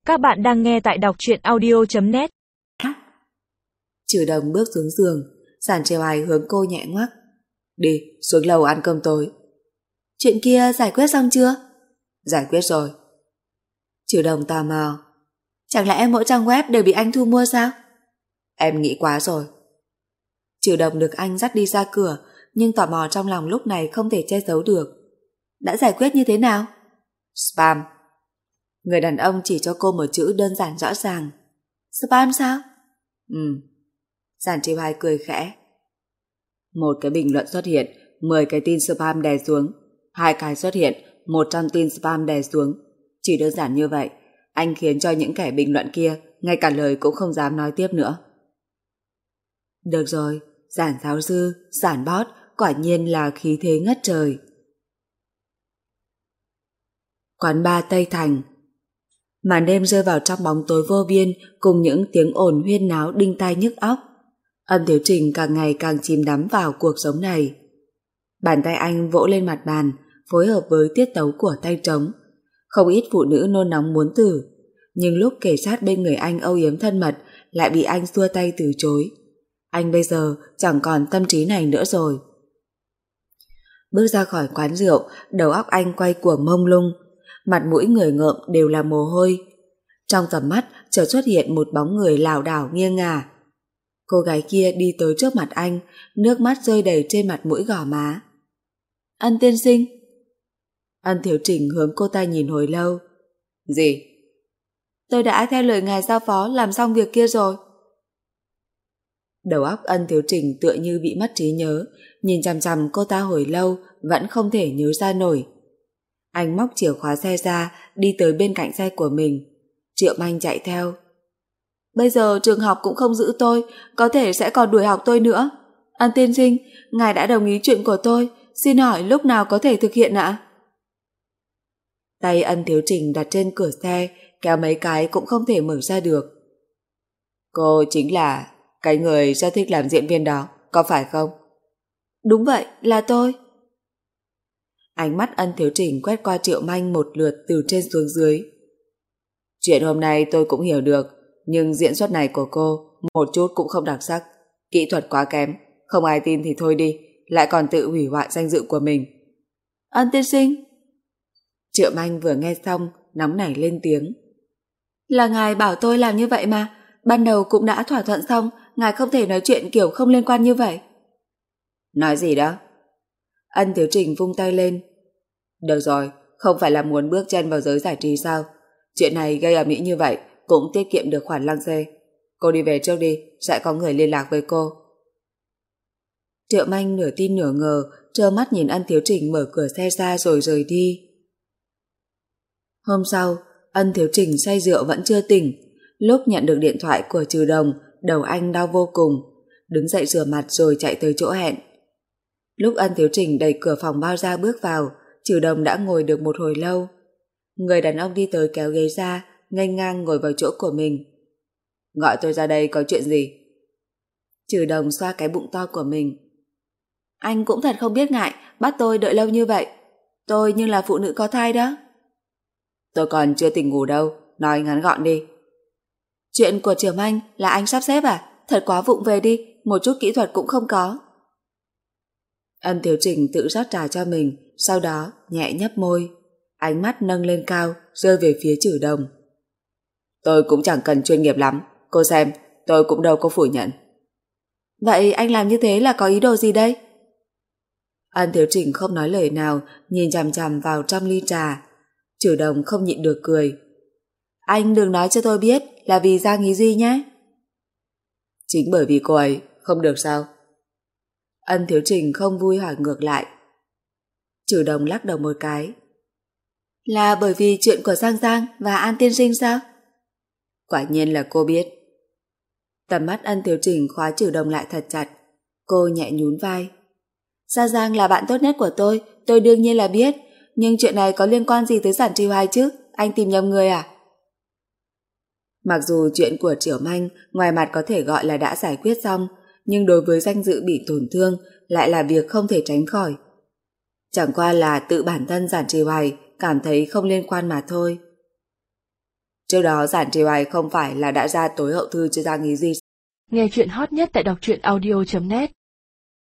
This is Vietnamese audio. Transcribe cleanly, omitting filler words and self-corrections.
Các bạn đang nghe tại đọc truyện audio.net. Trừ Đồng bước xuống giường, Giản Trì Hoài hướng cô nhẹ ngoắc. Đi, xuống lầu ăn cơm tối. Chuyện kia giải quyết xong chưa? Giải quyết rồi. Trừ Đồng tò mò. Chẳng lẽ mỗi trang web đều bị anh thu mua sao? Em nghĩ quá rồi. Trừ Đồng được anh dắt đi ra cửa, nhưng tò mò trong lòng lúc này không thể che giấu được. Đã giải quyết như thế nào? Spam. Người đàn ông chỉ cho cô một chữ đơn giản rõ ràng. Spam sao? Giản Trì Hoài cười khẽ. Một cái bình luận xuất hiện, 10 cái tin spam đè xuống. 2 cái xuất hiện, 100 tin spam đè xuống. Chỉ đơn giản như vậy, anh khiến cho những kẻ bình luận kia ngay cả lời cũng không dám nói tiếp nữa. Được rồi, Giản giáo sư, Giản boss quả nhiên là khí thế ngất trời. Quán bar Tây Thành. Màn đêm rơi vào trong bóng tối vô biên cùng những tiếng ồn huyên náo đinh tai nhức óc. Ân Thiếu Trình càng ngày càng chìm đắm vào cuộc sống này. Bàn tay anh vỗ lên mặt bàn, phối hợp với tiết tấu của tay trống. Không ít phụ nữ nôn nóng muốn tử, nhưng lúc kề sát bên người anh âu yếm thân mật lại bị anh xua tay từ chối. Anh bây giờ chẳng còn tâm trí này nữa rồi. Bước ra khỏi quán rượu, đầu óc anh quay cuồng mông lung, mặt mũi người ngợm đều là mồ hôi. Trong tầm mắt chợt xuất hiện một bóng người lảo đảo nghiêng ngả. Cô gái kia đi tới trước mặt anh, nước mắt rơi đầy trên mặt mũi gò má. Ân tiên sinh. Ân Thiếu Trình hướng cô ta nhìn hồi lâu. Gì? Tôi đã theo lời ngài giao phó làm xong việc kia rồi. Đầu óc Ân Thiếu Trình tựa như bị mất trí nhớ, nhìn chằm chằm cô ta hồi lâu vẫn không thể nhớ ra nổi. Anh móc chìa khóa xe ra, đi tới bên cạnh xe của mình. Triệu Manh chạy theo. Bây giờ trường học cũng không giữ tôi, có thể sẽ còn đuổi học tôi nữa. Ân tiên sinh, ngài đã đồng ý chuyện của tôi, xin hỏi lúc nào có thể thực hiện ạ? Tay Ân Thiếu Trình đặt trên cửa xe, kéo mấy cái cũng không thể mở ra được. Cô chính là cái người rất thích làm diễn viên đó, có phải không? Đúng vậy, là tôi. Ánh mắt Ân Thiếu Trình quét qua Triệu Manh một lượt từ trên xuống dưới. Chuyện hôm nay tôi cũng hiểu được, nhưng diễn xuất này của cô một chút cũng không đặc sắc, kỹ thuật quá kém, không ai tin thì thôi đi, lại còn tự hủy hoại danh dự của mình. Ân tiên sinh. Triệu Manh vừa nghe xong, nóng nảy lên tiếng. Là ngài bảo tôi làm như vậy mà, ban đầu cũng đã thỏa thuận xong, ngài không thể nói chuyện kiểu không liên quan như vậy. Nói gì đó? Ân Thiếu Trình vung tay lên. Được rồi, không phải là muốn bước chân vào giới giải trí sao? Chuyện này gây ầm ĩ như vậy cũng tiết kiệm được khoản lăng xê. Cô đi về trước đi, sẽ có người liên lạc với cô. Triệu Manh nửa tin nửa ngờ, trơ mắt nhìn Ân Thiếu Trình mở cửa xe ra rồi rời đi. Hôm sau, Ân Thiếu Trình say rượu vẫn chưa tỉnh. Lúc nhận được điện thoại của Trừ Đồng, đầu anh đau vô cùng, đứng dậy rửa mặt rồi chạy tới chỗ hẹn. Lúc Ân Thiếu Trình đẩy cửa phòng bao ra bước vào, Trừ Đồng đã ngồi được một hồi lâu. Người đàn ông đi tới kéo ghế ra, nghênh ngang ngồi vào chỗ của mình. Gọi tôi ra đây có chuyện gì? Trừ Đồng xoa cái bụng to của mình. Anh cũng thật không biết ngại, bắt tôi đợi lâu như vậy. Tôi nhưng là phụ nữ có thai đó. Tôi còn chưa tỉnh ngủ đâu, nói ngắn gọn đi. Chuyện của Triều Anh là anh sắp xếp à? Thật quá vụng về đi, một chút kỹ thuật cũng không có. Ân Thiếu Trình tự rót trà cho mình, sau đó nhẹ nhấp môi, ánh mắt nâng lên cao, rơi về phía Trừ Đồng. Tôi cũng chẳng cần chuyên nghiệp lắm, cô xem, tôi cũng đâu có phủ nhận. Vậy anh làm như thế là có ý đồ gì đây? Ân Thiếu Trình không nói lời nào, nhìn chằm chằm vào trong ly trà. Trừ Đồng không nhịn được cười. Anh đừng nói cho tôi biết là vì Giang Ý Duy nhé. Chính bởi vì cô ấy, không được sao? Ân Thiếu Trình không vui hỏi ngược lại. Trừ Đồng lắc đầu một cái. Là bởi vì chuyện của Giang Giang và An tiên sinh sao? Quả nhiên là cô biết. Tầm mắt Ân Thiếu Trình khóa Trừ Đồng lại thật chặt. Cô nhẹ nhún vai. Giang Giang là bạn tốt nhất của tôi đương nhiên là biết. Nhưng chuyện này có liên quan gì tới Giản Trì Hoài chứ? Anh tìm nhầm người à? Mặc dù chuyện của Triều Manh ngoài mặt có thể gọi là đã giải quyết xong, nhưng đối với danh dự bị tổn thương lại là việc không thể tránh khỏi. Chẳng qua là tự bản thân Giản Trì Hoài cảm thấy không liên quan mà thôi. Trước đó Giản Trì Hoài không phải là đã ra tối hậu thư cho Giang Ý Duy. Nghe chuyện hot nhất tại đọc truyện audio.net